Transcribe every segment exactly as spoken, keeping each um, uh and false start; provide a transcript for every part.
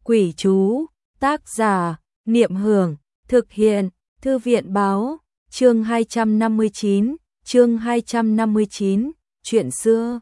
Quỷ chú, tác giả, Niệm Hưởng, thực hiện, Thư viện báo, chương hai trăm năm mươi chín, chương hai trăm năm mươi chín, chuyện xưa.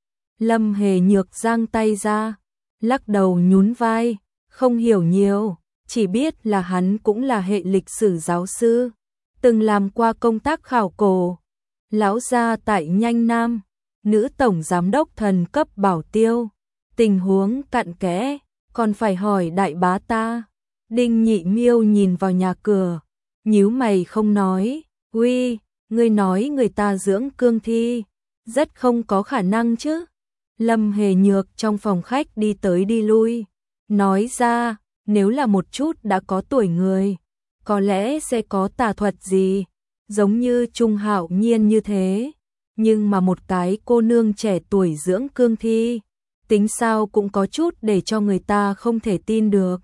Lâm Hề Nhược giang tay ra, lắc đầu nhún vai, không hiểu nhiều, chỉ biết là hắn cũng là hệ lịch sử giáo sư, từng làm qua công tác khảo cổ. Lão gia tại Nhanh Nam, nữ tổng giám đốc thần cấp bảo tiêu, tình huống cặn kẽ, còn phải hỏi đại bá ta. Đinh Nhị Miêu nhìn vào nhà cửa, nhíu mày không nói, uy, ngươi nói người ta dưỡng cương thi, rất không có khả năng chứ. Lâm Hề Nhược trong phòng khách đi tới đi lui, nói ra, nếu là một chút đã có tuổi người, có lẽ sẽ có tà thuật gì, giống như Trung Hạo Nhiên như thế, nhưng mà một cái cô nương trẻ tuổi dưỡng cương thi, tính sao cũng có chút để cho người ta không thể tin được.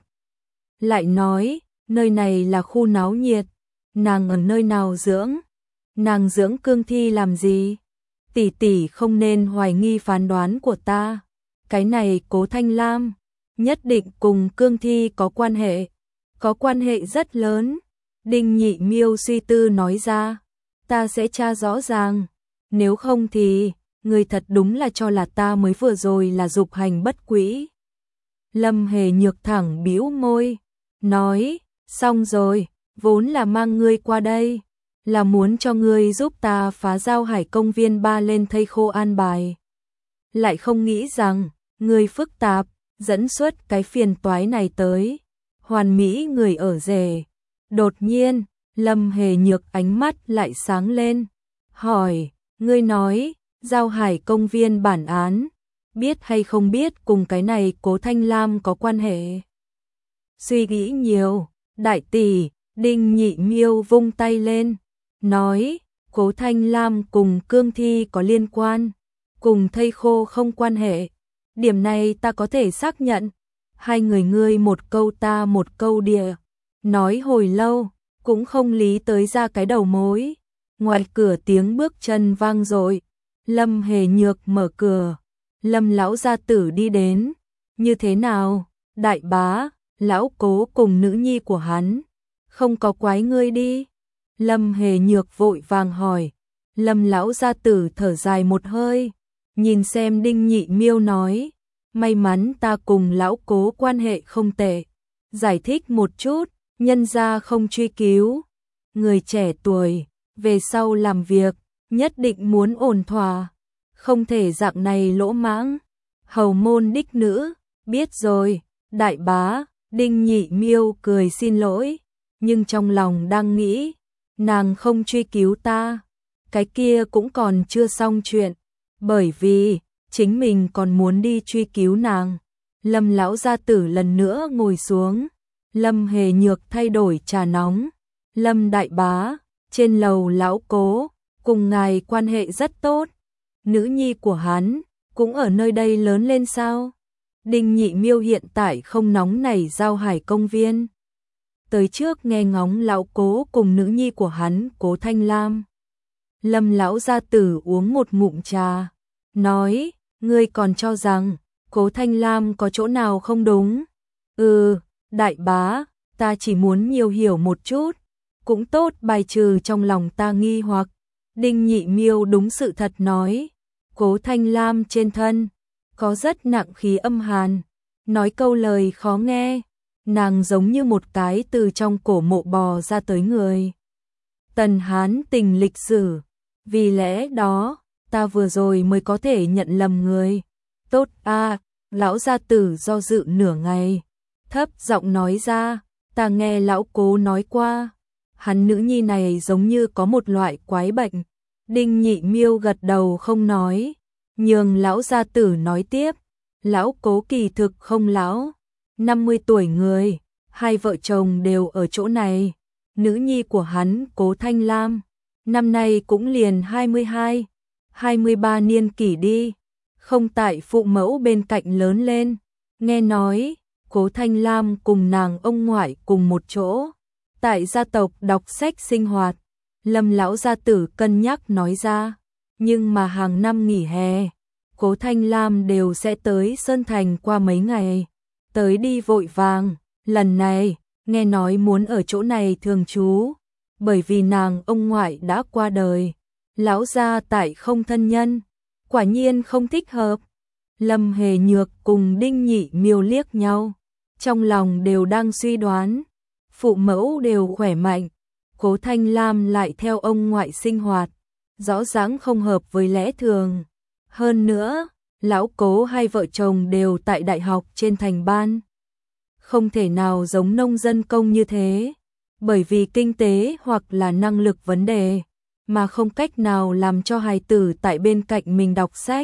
Lại nói, nơi này là khu náo nhiệt, nàng ở nơi nào dưỡng? Nàng dưỡng cương thi làm gì? Tỷ tỷ không nên hoài nghi phán đoán của ta. Cái này Cố Thanh Lam, nhất định cùng cương thi có quan hệ, có quan hệ rất lớn. Đinh Nhị Miêu suy tư nói ra, ta sẽ tra rõ ràng, nếu không thì, người thật đúng là cho là ta mới vừa rồi là dục hành bất quỹ. Lâm Hề Nhược thẳng bĩu môi, nói, xong rồi, vốn là mang ngươi qua đây, là muốn cho ngươi giúp ta phá Giao Hải công viên ba lên thây khô an bài. Lại không nghĩ rằng, ngươi phức tạp, dẫn xuất cái phiền toái này tới, hoàn mỹ người ở rể. Đột nhiên, Lâm Hề Nhược ánh mắt lại sáng lên, hỏi, ngươi nói, Giao Hải công viên bản án, biết hay không biết cùng cái này Cố Thanh Lam có quan hệ? Suy nghĩ nhiều, đại tỷ, Đinh Nhị Miêu vung tay lên, nói, Cố Thanh Lam cùng cương thi có liên quan, cùng thây khô không quan hệ. Điểm này ta có thể xác nhận. Hai người ngươi một câu ta một câu địa, nói hồi lâu, cũng không lý tới ra cái đầu mối. Ngoài cửa tiếng bước chân vang dội, Lâm Hề Nhược mở cửa, Lâm lão gia tử đi đến. Như thế nào, đại bá, lão Cố cùng nữ nhi của hắn, không có quái ngươi đi? Lâm Hề Nhược vội vàng hỏi. Lâm lão gia tử thở dài một hơi, nhìn xem Đinh Nhị Miêu nói, may mắn ta cùng lão Cố quan hệ không tệ, giải thích một chút, nhân ra không truy cứu. Người trẻ tuổi, về sau làm việc, nhất định muốn ổn thỏa, không thể dạng này lỗ mãng. Hầu môn đích nữ, biết rồi, đại bá. Đinh Nhị Miêu cười xin lỗi, nhưng trong lòng đang nghĩ, nàng không truy cứu ta, cái kia cũng còn chưa xong chuyện, bởi vì chính mình còn muốn đi truy cứu nàng. Lâm lão gia tử lần nữa ngồi xuống, Lâm Hề Nhược thay đổi trà nóng. Lâm đại bá, trên lầu lão Cố, cùng ngài quan hệ rất tốt, nữ nhi của hắn, cũng ở nơi đây lớn lên sao? Đinh Nhị Miêu hiện tại không nóng nảy Giao Hải công viên. Tới trước nghe ngóng lão Cố cùng nữ nhi của hắn Cố Thanh Lam. Lâm lão gia tử uống một ngụm trà, nói, ngươi còn cho rằng Cố Thanh Lam có chỗ nào không đúng? Ừ, đại bá, ta chỉ muốn nhiều hiểu một chút, cũng tốt bài trừ trong lòng ta nghi hoặc. Đinh Nhị Miêu đúng sự thật nói, Cố Thanh Lam trên thân có rất nặng khí âm hàn, nói câu lời khó nghe, nàng giống như một cái từ trong cổ mộ bò ra tới người. Tần Hán tình lịch sử, vì lẽ đó, ta vừa rồi mới có thể nhận lầm người. Tốt a, lão gia tử do dự nửa ngày, thấp giọng nói ra, ta nghe lão Cố nói qua, hắn nữ nhi này giống như có một loại quái bệnh. Đinh Nhị Miêu gật đầu không nói, nhường lão gia tử nói tiếp. Lão Cố kỳ thực không lão, năm mươi tuổi người, hai vợ chồng đều ở chỗ này. Nữ nhi của hắn Cố Thanh Lam, năm nay cũng liền hai mươi hai, hai mươi ba niên kỷ đi, không tại phụ mẫu bên cạnh lớn lên. Nghe nói, Cố Thanh Lam cùng nàng ông ngoại cùng một chỗ, tại gia tộc đọc sách sinh hoạt. Lâm lão gia tử cân nhắc nói ra, nhưng mà hàng năm nghỉ hè, Cố Thanh Lam đều sẽ tới Sơn Thành qua mấy ngày. tới đi vội vàng, lần này, nghe nói muốn ở chỗ này thường trú, bởi vì nàng ông ngoại đã qua đời, lão gia tại không thân nhân, quả nhiên không thích hợp. Lâm Hề Nhược cùng Đinh Nhị Miêu liếc nhau, trong lòng đều đang suy đoán, phụ mẫu đều khỏe mạnh, Cố Thanh Lam lại theo ông ngoại sinh hoạt, rõ ràng không hợp với lẽ thường. Hơn nữa, lão Cố hai vợ chồng đều tại đại học trên thành ban, không thể nào giống nông dân công như thế, bởi vì kinh tế hoặc là năng lực vấn đề, mà không cách nào làm cho hài tử tại bên cạnh mình đọc sách.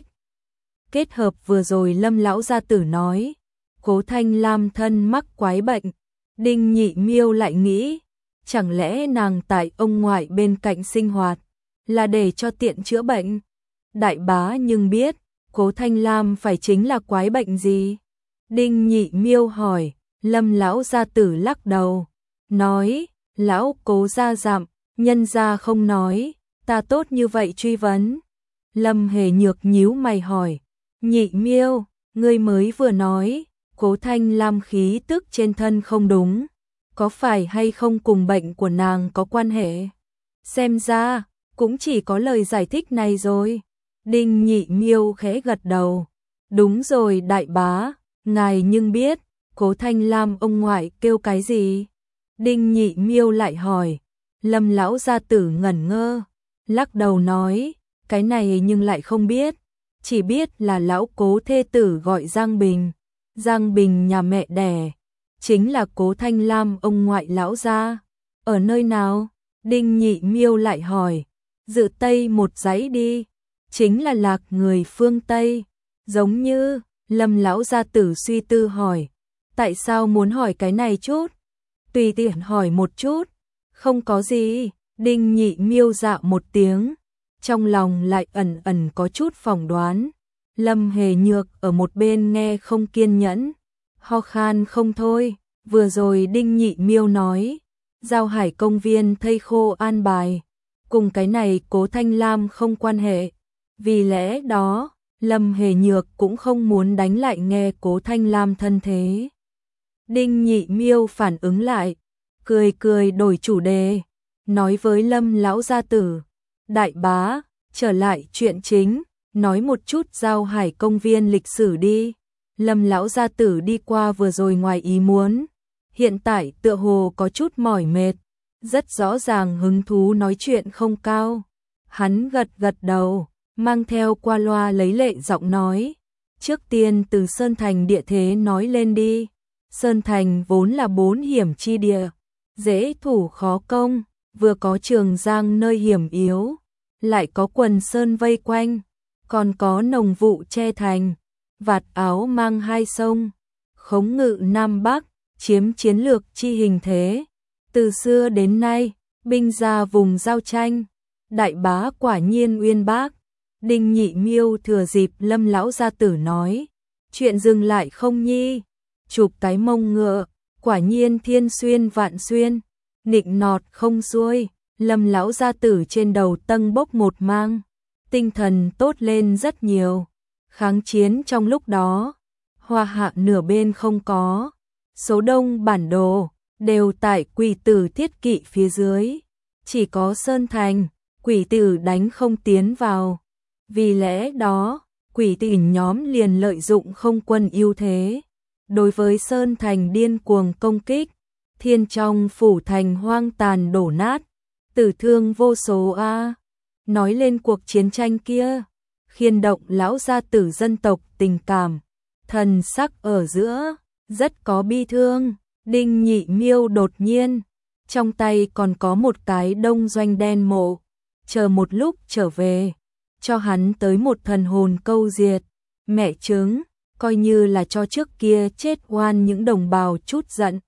Kết hợp vừa rồi Lâm lão gia tử nói, Cố Thanh Lam thân mắc quái bệnh, Đinh Nhị Miêu lại nghĩ, chẳng lẽ nàng tại ông ngoại bên cạnh sinh hoạt, là để cho tiện chữa bệnh. Đại bá nhưng biết, Cố Thanh Lam phải chính là quái bệnh gì? Đinh Nhị Miêu hỏi, Lâm lão gia tử lắc đầu, nói, lão Cố gia dặm, nhân gia không nói, ta tốt như vậy truy vấn. Lâm Hề Nhược nhíu mày hỏi, Nhị Miêu, ngươi mới vừa nói, Cố Thanh Lam khí tức trên thân không đúng, có phải hay không cùng bệnh của nàng có quan hệ? Xem ra, cũng chỉ có lời giải thích này rồi. Đinh Nhị Miêu khẽ gật đầu, đúng rồi đại bá, ngài nhưng biết, Cố Thanh Lam ông ngoại kêu cái gì? Đinh Nhị Miêu lại hỏi, Lâm lão gia tử ngẩn ngơ, lắc đầu nói, cái này nhưng lại không biết, chỉ biết là lão Cố thê tử gọi Giang Bình, Giang Bình nhà mẹ đẻ, chính là Cố Thanh Lam ông ngoại lão gia, ở nơi nào? Đinh Nhị Miêu lại hỏi, dự Tây một dãy đi, chính là Lạc người phương Tây, giống như. Lâm lão gia tử suy tư hỏi, tại sao muốn hỏi cái này chút? Tùy tiện hỏi một chút, không có gì. Đinh Nhị Miêu dạ một tiếng, trong lòng lại ẩn ẩn có chút phỏng đoán. Lâm Hề Nhược ở một bên nghe không kiên nhẫn, ho khan không thôi. Vừa rồi Đinh Nhị Miêu nói, Giao Hải công viên thây khô an bài, cùng cái này Cố Thanh Lam không quan hệ. Vì lẽ đó, Lâm Hề Nhược cũng không muốn đánh lại nghe Cố Thanh Lam thân thế. Đinh Nhị Miêu phản ứng lại, cười cười đổi chủ đề, nói với Lâm lão gia tử, đại bá, trở lại chuyện chính, nói một chút Giao Hải công viên lịch sử đi. Lâm lão gia tử đi qua vừa rồi ngoài ý muốn, hiện tại tựa hồ có chút mỏi mệt, rất rõ ràng hứng thú nói chuyện không cao. Hắn gật gật đầu, mang theo qua loa lấy lệ giọng nói, trước tiên từ Sơn Thành địa thế nói lên đi. Sơn Thành vốn là bốn hiểm chi địa, dễ thủ khó công, vừa có Trường Giang nơi hiểm yếu, lại có quần sơn vây quanh, còn có nồng vụ che thành, vạt áo mang hai sông, khống ngự Nam Bắc, chiếm chiến lược chi hình thế. Từ xưa đến nay, binh ra vùng giao tranh, đại bá quả nhiên uyên bác. Đinh Nhị Miêu thừa dịp Lâm lão gia tử nói, chuyện dừng lại không nhi, chụp cái mông ngựa, quả nhiên thiên xuyên vạn xuyên, nịnh nọt không xuôi. Lâm lão gia tử trên đầu tâng bốc một mang, tinh thần tốt lên rất nhiều. Kháng chiến trong lúc đó, Hoa Hạ nửa bên không có, số đông bản đồ đều tại Quỷ Tử thiết kỵ phía dưới, chỉ có Sơn Thành, Quỷ Tử đánh không tiến vào. Vì lẽ đó, Quỷ Tử nhóm liền lợi dụng không quân ưu thế, đối với Sơn Thành điên cuồng công kích, thiên trong phủ thành hoang tàn đổ nát, tử thương vô số a. Nói lên cuộc chiến tranh kia, khiên động lão gia tử dân tộc tình cảm, thần sắc ở giữa rất có bi thương. Đinh Nhị Miêu đột nhiên, trong tay còn có một cái đông doanh đen mộ, chờ một lúc trở về, cho hắn tới một thần hồn câu diệt. Mẹ chứng, coi như là cho trước kia chết oan những đồng bào chút giận.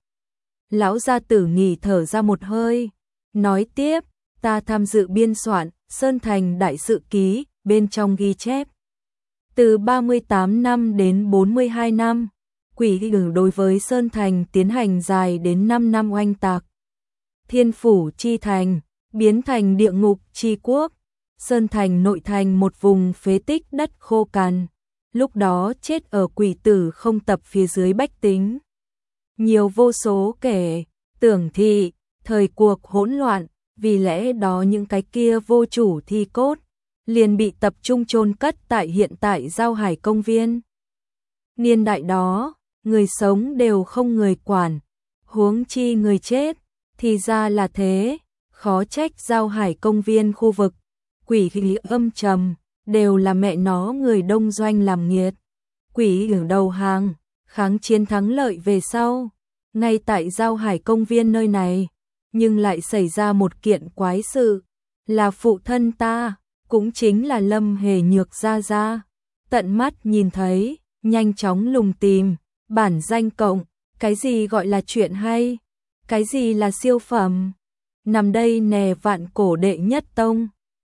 Lão gia tử nghỉ thở ra một hơi, nói tiếp, ta tham dự biên soạn Sơn Thành đại sự ký, bên trong ghi chép, từ ba mươi tám năm đến bốn mươi hai năm, Quỷ Tử đối với Sơn Thành tiến hành dài đến năm năm oanh tạc. Thiên phủ chi thành, biến thành địa ngục chi quốc, Sơn Thành nội thành một vùng phế tích đất khô cằn, lúc đó chết ở quỷ tử không tập phía dưới bách tính. Nhiều vô số kể, tưởng thị, thời cuộc hỗn loạn, vì lẽ đó những cái kia vô chủ thi cốt, liền bị tập trung chôn cất tại hiện tại Giao Hải công viên. Niên đại đó, người sống đều không người quản, huống chi người chết, thì ra là thế, khó trách Giao Hải công viên khu vực, quỷ khí âm trầm, đều là mẹ nó người đông doanh làm nghiệt. Quỷ ở đầu hàng, kháng chiến thắng lợi về sau, ngay tại Giao Hải công viên nơi này, nhưng lại xảy ra một kiện quái sự, là phụ thân ta, cũng chính là Lâm Hề Nhược gia gia, tận mắt nhìn thấy, nhanh chóng lùng tìm, bản danh cộng, cái gì gọi là chuyện hay, cái gì là siêu phẩm, nằm đây nè vạn cổ đệ nhất tông.